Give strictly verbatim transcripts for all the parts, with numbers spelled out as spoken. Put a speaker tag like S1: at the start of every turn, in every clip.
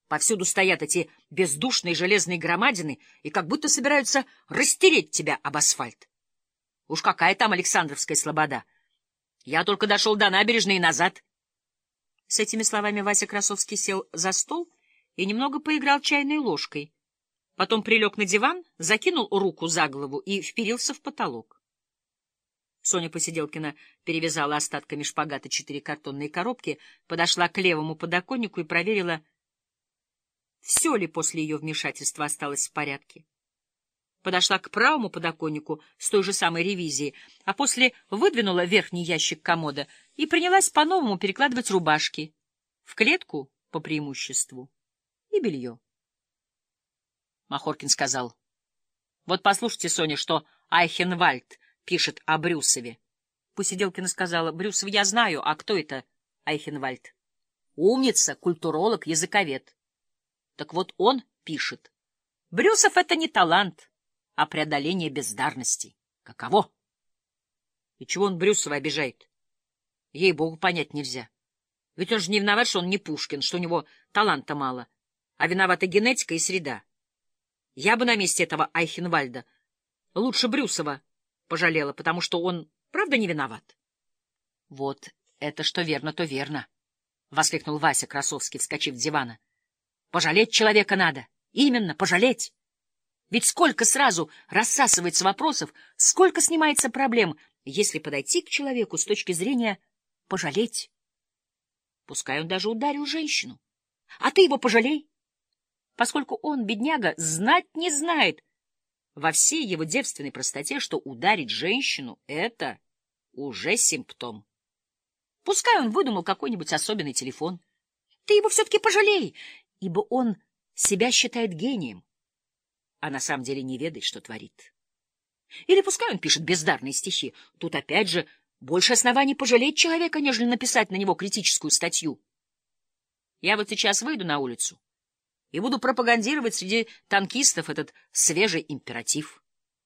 S1: Повсюду стоят эти бездушные железные громадины и как будто собираются растереть тебя об асфальт. Уж какая там Александровская слобода! Я только дошел до набережной и назад. С этими словами Вася Красовский сел за стол и немного поиграл чайной ложкой. Потом прилег на диван, закинул руку за голову и вперился в потолок. Соня Посиделкина перевязала остатками шпагата четыре картонные коробки, подошла к левому подоконнику и проверила, все ли после ее вмешательства осталось в порядке. Подошла к правому подоконнику с той же самой ревизией, а после выдвинула верхний ящик комода и принялась по-новому перекладывать рубашки в клетку по преимуществу и белье. Махоркин сказал: — Вот послушайте, Соня, что Айхенвальд пишет о Брюсове. Посиделкина сказала: — Брюсов я знаю, а кто это Айхенвальд? Умница, культуролог, языковед. Так вот он пишет: Брюсов — это не талант, а преодоление бездарности. Каково? И чего он Брюсова обижает? Ей-богу, понять нельзя. Ведь он же не виноват, что он не Пушкин, что у него таланта мало, а виновата генетика и среда. Я бы на месте этого Айхенвальда лучше Брюсова пожалела, потому что он, правда, не виноват. — Вот это что верно, то верно, — воскликнул Вася Красовский, вскочив с дивана. — Пожалеть человека надо. Именно, пожалеть. Ведь сколько сразу рассасывается вопросов, сколько снимается проблем, если подойти к человеку с точки зрения пожалеть. Пускай он даже ударил женщину, а ты его пожалей, поскольку он, бедняга, знать не знает во всей его девственной простоте, что ударить женщину — это уже симптом. Пускай он выдумал какой-нибудь особенный телефон, ты его все-таки пожалей, ибо он себя считает гением, а на самом деле не ведает, что творит. Или пускай он пишет бездарные стихи, тут опять же больше оснований пожалеть человека, нежели написать на него критическую статью. Я вот сейчас выйду на улицу и буду пропагандировать среди танкистов этот свежий императив.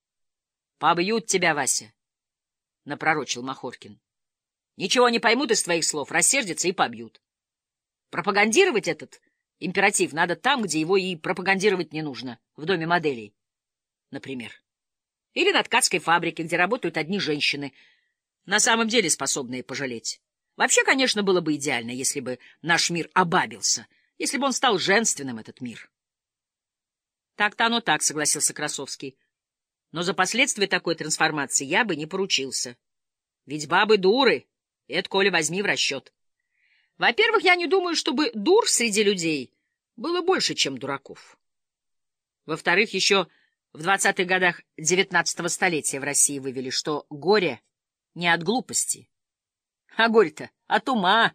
S1: — Побьют тебя, Вася, — напророчил Махоркин. — Ничего не поймут из твоих слов, рассердятся и побьют. Пропагандировать этот императив надо там, где его и пропагандировать не нужно, в доме моделей, например. Или на ткацкой фабрике, где работают одни женщины, на самом деле способные пожалеть. Вообще, конечно, было бы идеально, если бы наш мир обабился, если бы он стал женственным, этот мир. Так-то оно так, согласился Красовский. Но за последствия такой трансформации я бы не поручился. Ведь бабы дуры, это, Коля, возьми в расчет. Во-первых, я не думаю, чтобы дур среди людей было больше, чем дураков. Во-вторых, еще в двадцатых годах девятнадцатого столетия в России вывели, что горе не от глупости, а горе-то от ума.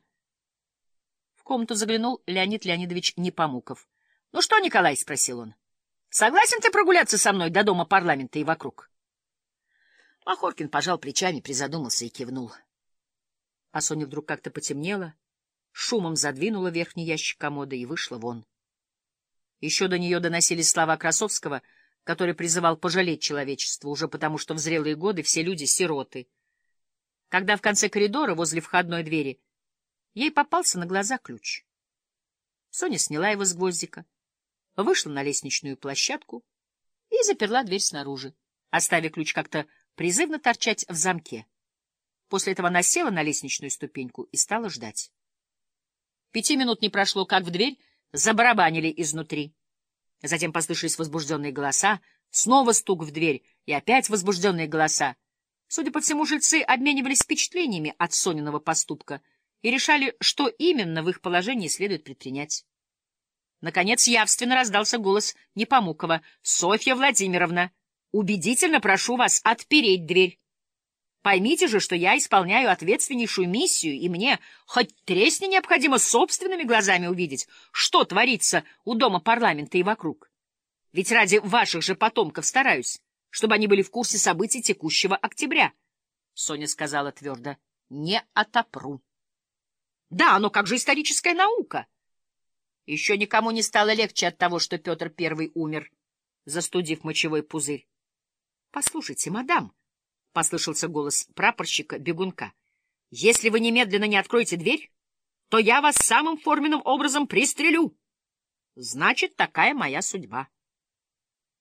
S1: В комнату заглянул Леонид Леонидович Непомуков. — Ну что, Николай, — спросил он, — согласен ты прогуляться со мной до дома парламента и вокруг? Махоркин пожал плечами, призадумался и кивнул. А Соня вдруг как-то потемнела, шумом задвинула верхний ящик комода и вышла вон. Еще до нее доносились слова Красовского, который призывал пожалеть человечество, уже потому что в зрелые годы все люди — сироты. Когда в конце коридора, возле входной двери, ей попался на глаза ключ. Соня сняла его с гвоздика, вышла на лестничную площадку и заперла дверь снаружи, оставив ключ как-то призывно торчать в замке. После этого она села на лестничную ступеньку и стала ждать. Пяти минут не прошло, как в дверь забарабанили изнутри. Затем послышались возбужденные голоса, снова стук в дверь и опять возбужденные голоса. Судя по всему, жильцы обменивались впечатлениями от Сониного поступка и решали, что именно в их положении следует предпринять. Наконец явственно раздался голос Непомукова. — Софья Владимировна, убедительно прошу вас отпереть дверь. Поймите же, что я исполняю ответственнейшую миссию, и мне хоть тресни необходимо собственными глазами увидеть, что творится у дома парламента и вокруг. Ведь ради ваших же потомков стараюсь, чтобы они были в курсе событий текущего октября. Соня сказала твердо: — Не отопру. — Да, но как же историческая наука? Еще никому не стало легче от того, что Петр Первый умер, застудив мочевой пузырь. — Послушайте, мадам, — послышался голос прапорщика-бегунка, — если вы немедленно не откроете дверь, то я вас самым форменным образом пристрелю. Значит, такая моя судьба.